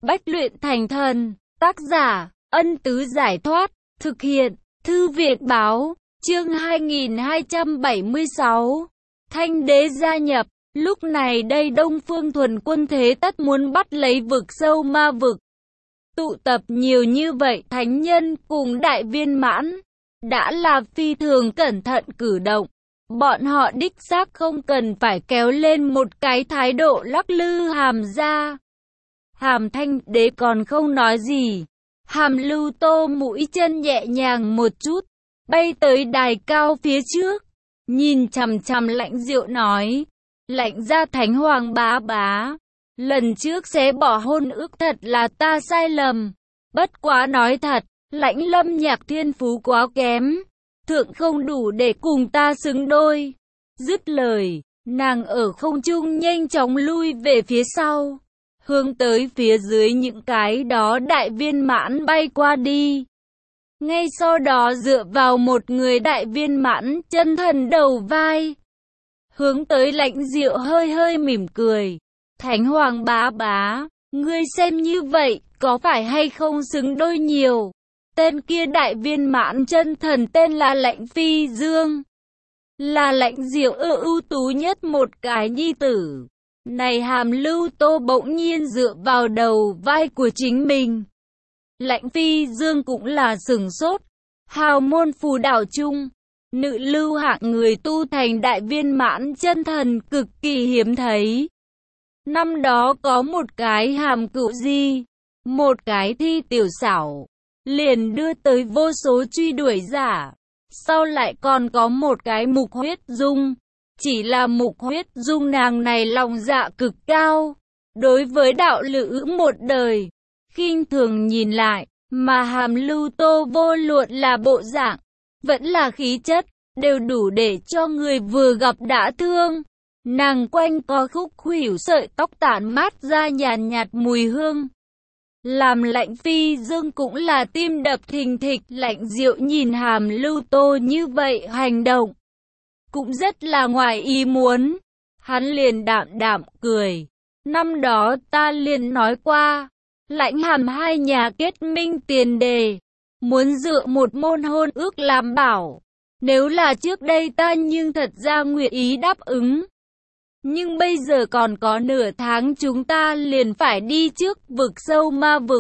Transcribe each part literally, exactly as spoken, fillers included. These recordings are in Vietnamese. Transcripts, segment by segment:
bách luyện thành thần. Tác giả, Ân Tứ Giải Thoát. Thực hiện, Thư viện Báo. Chương hai nghìn hai trăm bảy mươi sáu. Thanh đế gia nhập. Lúc này đây Đông Phương Thuần Quân thế tất muốn bắt lấy vực sâu ma vực. Tụ tập nhiều như vậy thánh nhân cùng đại viên mãn, đã là phi thường cẩn thận cử động. Bọn họ đích xác không cần phải kéo lên một cái thái độ lắc lư Hàm ra. Hàm Thanh đế còn không nói gì. Hàm Lưu Tô mũi chân nhẹ nhàng một chút, bay tới đài cao phía trước, nhìn chằm chằm Lãnh Diệu nói: Lãnh gia Thánh Hoàng bá bá, lần trước xé bỏ hôn ước thật là ta sai lầm. Bất quá nói thật, Lãnh Lâm Nhạc thiên phú quá kém, thượng không đủ để cùng ta xứng đôi. Dứt lời, nàng ở không trung nhanh chóng lui về phía sau, hướng tới phía dưới những cái đó đại viên mãn bay qua đi. Ngay sau đó dựa vào một người đại viên mãn chân thần đầu vai, hướng tới Lãnh Diệu hơi hơi mỉm cười: Thánh Hoàng bá bá, ngươi xem như vậy, có phải hay không xứng đôi nhiều? Tên kia đại viên mãn chân thần tên là Lãnh Phi Dương, là Lãnh Diệu ưa ưu tú nhất một cái nhi tử. Này Hàm Lưu Tô bỗng nhiên dựa vào đầu vai của chính mình. Lãnh Phi Dương cũng là sửng sốt. Hào môn phù đảo chung, nữ lưu hạng người tu thành đại viên mãn chân thần cực kỳ hiếm thấy. Năm đó có một cái Hàm Cựu Di, một cái Thi Tiểu Xảo, liền đưa tới vô số truy đuổi giả. Sau lại còn có một cái Mục Huyết Dung. Chỉ là Mục Huyết Dung nàng này lòng dạ cực cao, đối với đạo lữ một đời khinh thường nhìn lại, mà Hàm Lưu Tô vô luận là bộ dạng, vẫn là khí chất, đều đủ để cho người vừa gặp đã thương. Nàng quanh co khúc khuỷu sợi tóc tản mát ra nhàn nhạt mùi hương, làm Lãnh Phi Dương cũng là tim đập thình thịch. Lãnh Diệu nhìn Hàm Lưu Tô như vậy hành động, cũng rất là ngoài ý muốn. Hắn liền đạm đạm cười: Năm đó ta liền nói qua, Lãnh Hàm hai nhà kết minh tiền đề, muốn dựa một môn hôn ước làm bảo. Nếu là trước đây ta nhưng thật ra nguyện ý đáp ứng. Nhưng bây giờ còn có nửa tháng chúng ta liền phải đi trước vực sâu ma vực.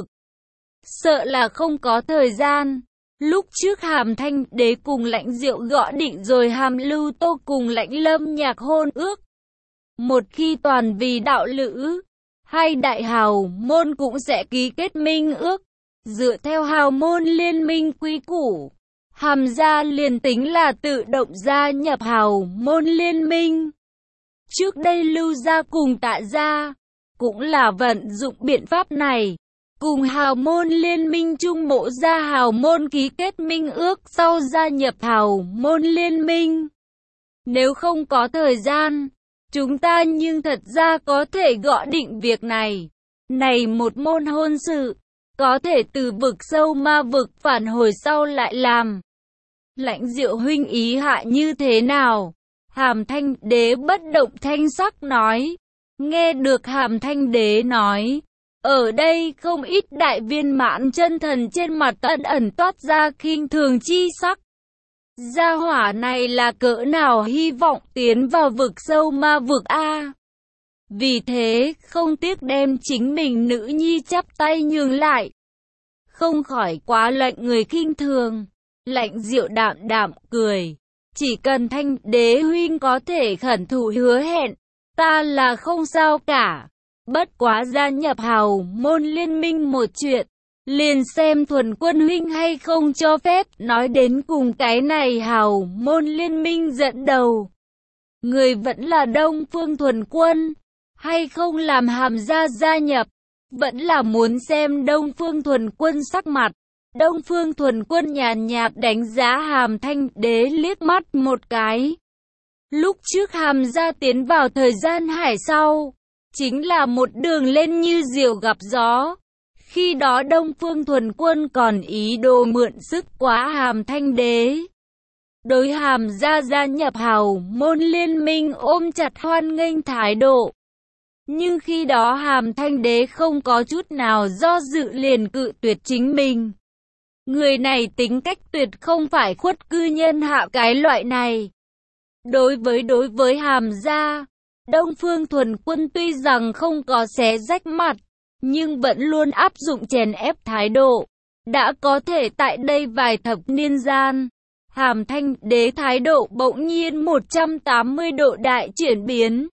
Sợ là không có thời gian. Lúc trước Hàm Thanh đế cùng Lãnh Diệu gõ định rồi Hàm Lưu Tô cùng Lãnh Lâm Nhạc hôn ước. Một khi toàn vì đạo lữ, hai đại hào môn cũng sẽ ký kết minh ước. Dựa theo hào môn liên minh quy củ, Hàm gia liền tính là tự động gia nhập hào môn liên minh. Trước đây Lưu gia cùng Tạ gia cũng là vận dụng biện pháp này, cùng hào môn liên minh chung mộ gia hào môn ký kết minh ước sau gia nhập hào môn liên minh. Nếu không có thời gian, chúng ta nhưng thật ra có thể gõ định việc này. Này một môn hôn sự, có thể từ vực sâu ma vực phản hồi sau lại làm. Lãnh Diệu huynh ý hạ như thế nào? Hàm Thanh đế bất động thanh sắc nói. Nghe được Hàm Thanh đế nói, ở đây không ít đại viên mãn chân thần trên mặt ẩn ẩn toát ra khinh thường chi sắc. Gia hỏa này là cỡ nào hy vọng tiến vào vực sâu ma vực a? Vì thế không tiếc đem chính mình nữ nhi chắp tay nhường lại, không khỏi quá lệnh người khinh thường. Lãnh Diệu đạm đạm cười: Chỉ cần Thanh đế huynh có thể khẩn thủ hứa hẹn, ta là không sao cả. Bất quá gia nhập hào môn liên minh một chuyện, liền xem Thuần Quân huynh hay không cho phép. Nói đến cùng cái này hào môn liên minh dẫn đầu, người vẫn là Đông Phương Thuần Quân, hay không làm Hàm gia gia nhập, vẫn là muốn xem Đông Phương Thuần Quân sắc mặt. Đông Phương Thuần Quân nhàn nhạt đánh giá Hàm Thanh đế liếc mắt một cái. Lúc trước Hàm gia tiến vào thời gian hải sau, chính là một đường lên như diều gặp gió. Khi đó Đông Phương Thuần Quân còn ý đồ mượn sức quá Hàm Thanh đế. Đối Hàm gia gia nhập hào môn liên minh ôm chặt hoan nghênh thái độ. Nhưng khi đó Hàm Thanh Đế không có chút nào do dự liền cự tuyệt chính mình. Người này tính cách tuyệt không phải khuất cư nhân hạ cái loại này. Đối với đối với Hàm gia, Đông Phương Thuần Quân tuy rằng không có xé rách mặt, nhưng vẫn luôn áp dụng chèn ép thái độ. Đã có thể tại đây vài thập niên gian, Hàm Thanh Đế thái độ bỗng nhiên một trăm tám mươi độ đại chuyển biến.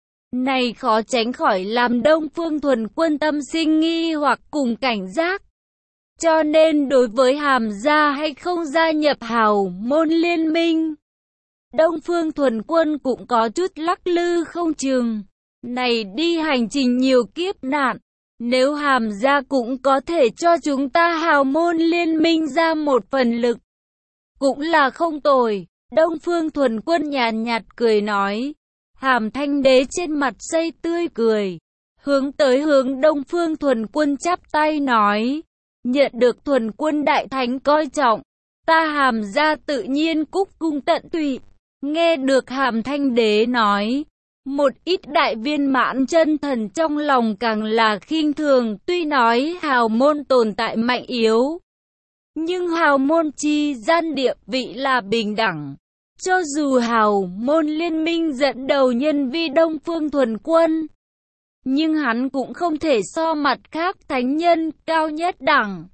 Này khó tránh khỏi làm Đông Phương Thuần Quân tâm sinh nghi hoặc cùng cảnh giác. Cho nên đối với Hàm gia hay không gia nhập hào môn liên minh, Đông Phương Thuần Quân cũng có chút lắc lư không chừng. Này đi hành trình nhiều kiếp nạn, nếu Hàm gia cũng có thể cho chúng ta hào môn liên minh ra một phần lực, cũng là không tồi. Đông Phương Thuần Quân nhàn nhạt cười nói. Hàm Thanh Đế trên mặt xây tươi cười, hướng tới hướng Đông Phương Thuần Quân chắp tay nói, nhận được Thuần Quân đại thánh coi trọng, ta Hàm gia tự nhiên cúc cung tận tụy. Nghe được Hàm Thanh Đế nói, một ít đại viên mãn chân thần trong lòng càng là khinh thường. Tuy nói hào môn tồn tại mạnh yếu, nhưng hào môn chi gian địa vị là bình đẳng. Cho dù hào môn liên minh dẫn đầu nhân vi Đông Phương Thuần Quân, nhưng hắn cũng không thể so mặt khác thánh nhân cao nhất đẳng.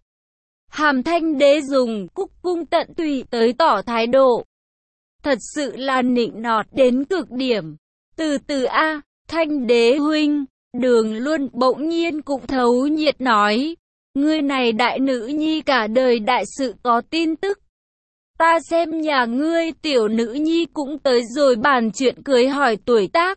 Hàm Thanh Đế dùng cúc cung tận tụy tới tỏ thái độ, thật sự là nịnh nọt đến cực điểm. Từ từ a, Thanh Đế huynh, Đường Luân bỗng nhiên cũng thấu nhiệt nói, ngươi này đại nữ nhi cả đời đại sự có tin tức. Ta xem nhà ngươi tiểu nữ nhi cũng tới rồi bàn chuyện cưới hỏi tuổi tác.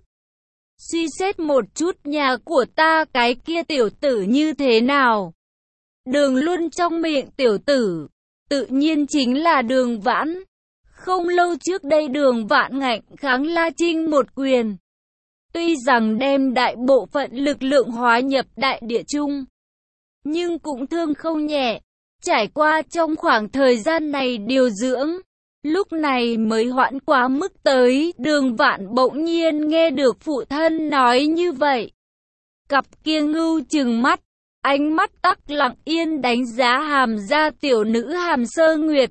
Suy xét một chút nhà của ta cái kia tiểu tử như thế nào. Đường Luân trong miệng tiểu tử, tự nhiên chính là Đường Vãn. Không lâu trước đây Đường Vãn ngạnh kháng La Trinh một quyền. Tuy rằng đem đại bộ phận lực lượng hóa nhập đại địa chung, nhưng cũng thương không nhẹ. Trải qua trong khoảng thời gian này điều dưỡng, lúc này mới hoãn quá mức tới. Đường Vãn bỗng nhiên nghe được phụ thân nói như vậy. Cặp kia ngưu chừng mắt, ánh mắt tắc lặng yên đánh giá Hàm gia tiểu nữ Hàm Sơ Nguyệt.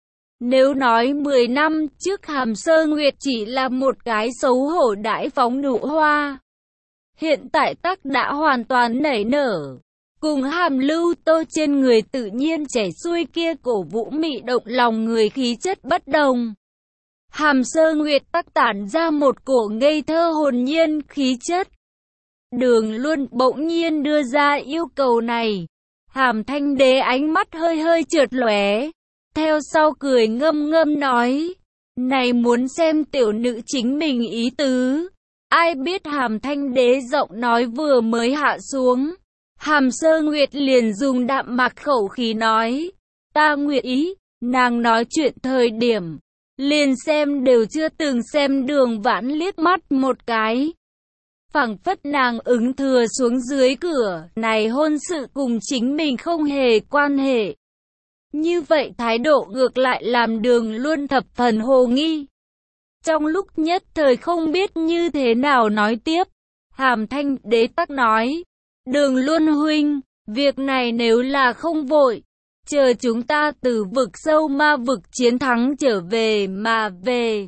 Nếu nói mười năm trước Hàm Sơ Nguyệt chỉ là một cái xấu hổ đãi phóng nụ hoa, hiện tại tắc đã hoàn toàn nảy nở. Cùng Hàm Lưu Tô trên người tự nhiên chảy xuôi kia cổ vũ mị động lòng người khí chất bất đồng. Hàm Sơ Nguyệt tắc tản ra một cổ ngây thơ hồn nhiên khí chất. Đường Luân bỗng nhiên đưa ra yêu cầu này. Hàm Thanh Đế ánh mắt hơi hơi trượt lóe, theo sau cười ngâm ngâm nói, này muốn xem tiểu nữ chính mình ý tứ. Ai biết Hàm Thanh Đế giọng nói vừa mới hạ xuống, Hàm Sơ Nguyệt liền dùng đạm mạc khẩu khí nói, ta nguyện ý. Nàng nói chuyện thời điểm, liền xem đều chưa từng xem Đường Vãn liếc mắt một cái. Phảng phất nàng ứng thừa xuống dưới cửa, này hôn sự cùng chính mình không hề quan hệ. Như vậy thái độ ngược lại làm Đường Luân thập phần hồ nghi. Trong lúc nhất thời không biết như thế nào nói tiếp, Hàm Thanh Đế tắc nói, Đường Luân huynh, việc này nếu là không vội, chờ chúng ta từ vực sâu ma vực chiến thắng trở về mà về,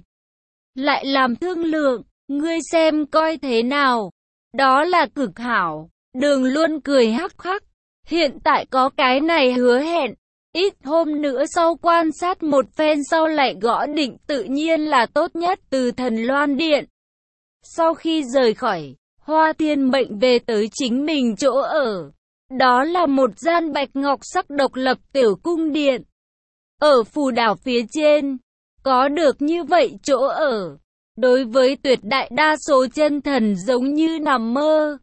lại làm thương lượng, ngươi xem coi thế nào. Đó là cực hảo. Đường Luân cười hắc hắc, hiện tại có cái này hứa hẹn, ít hôm nữa sau quan sát một phen sau lại gõ định tự nhiên là tốt nhất. Từ Thần Loan Điện, sau khi rời khỏi Hoa Thiên Mệnh về tới chính mình chỗ ở, đó là một gian bạch ngọc sắc độc lập tiểu cung điện. Ở phù đảo phía trên, có được như vậy chỗ ở, đối với tuyệt đại đa số chân thần giống như nằm mơ.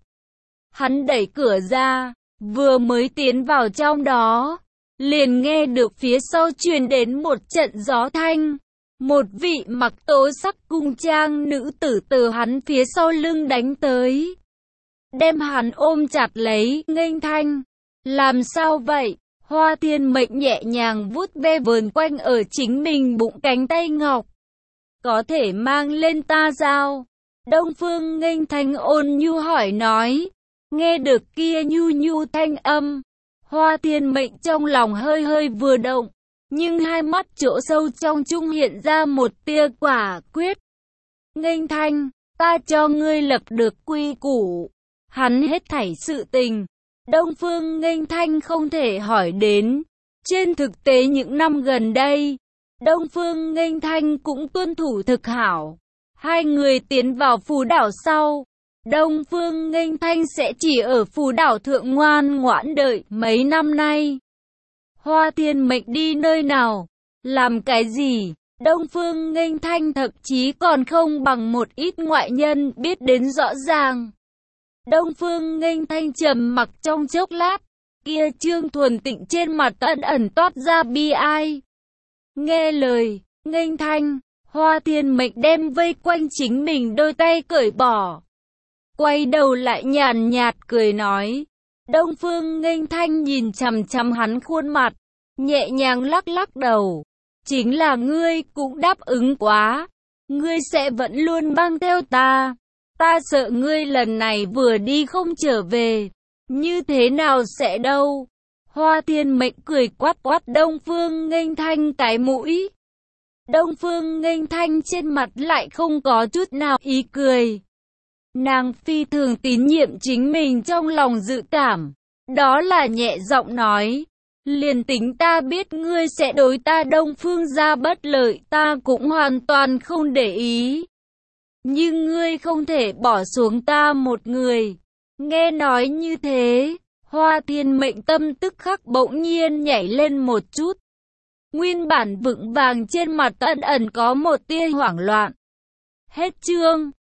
Hắn đẩy cửa ra, vừa mới tiến vào trong đó, liền nghe được phía sau truyền đến một trận gió thanh. Một vị mặc tố sắc cung trang nữ tử từ hắn phía sau lưng đánh tới, đem hắn ôm chặt lấy, nghênh thanh. Làm sao vậy? Hoa Thiên Mệnh nhẹ nhàng vuốt ve vờn quanh ở chính mình bụng cánh tay ngọc. Có thể mang lên ta sao? Đông Phương Nghênh Thanh ôn nhu hỏi nói. Nghe được kia nhu nhu thanh âm, Hoa Thiên Mệnh trong lòng hơi hơi vừa động, nhưng hai mắt chỗ sâu trong trung hiện ra một tia quả quyết. Nghênh Thanh, ta cho ngươi lập được quy củ, hắn hết thảy sự tình Đông Phương Nghênh Thanh không thể hỏi đến. Trên thực tế những năm gần đây, Đông Phương Nghênh Thanh cũng tuân thủ thực hảo. Hai người tiến vào phù đảo sau, Đông Phương Nghênh Thanh sẽ chỉ ở phù đảo thượng ngoan ngoãn đợi. Mấy năm nay, Hoa Thiên Mệnh đi nơi nào, làm cái gì, Đông Phương Nghênh Thanh thậm chí còn không bằng một ít ngoại nhân biết đến rõ ràng. Đông Phương Nghênh Thanh trầm mặc trong chốc lát, kia Trương Thuần Tịnh trên mặt ẩn ẩn toát ra bi ai. Nghe lời Nghênh Thanh, Hoa Thiên Mệnh đem vây quanh chính mình đôi tay cởi bỏ, quay đầu lại nhàn nhạt cười nói. Đông Phương Nghênh Thanh nhìn chằm chằm hắn khuôn mặt, nhẹ nhàng lắc lắc đầu. Chính là ngươi cũng đáp ứng quá, ngươi sẽ vẫn luôn mang theo ta. Ta sợ ngươi lần này vừa đi không trở về, như thế nào sẽ đâu. Hoa Thiên Mệnh cười quát quát Đông Phương Nghênh Thanh cái mũi. Đông Phương Nghênh Thanh trên mặt lại không có chút nào ý cười. Nàng phi thường tín nhiệm chính mình trong lòng dự cảm, đó là nhẹ giọng nói. Liền tính ta biết ngươi sẽ đối ta Đông Phương gia bất lợi, ta cũng hoàn toàn không để ý. Nhưng ngươi không thể bỏ xuống ta một người. Nghe nói như thế, Hoa Thiên Mệnh tâm tức khắc bỗng nhiên nhảy lên một chút. Nguyên bản vững vàng trên mặt ẩn ẩn có một tia hoảng loạn. Hết chương.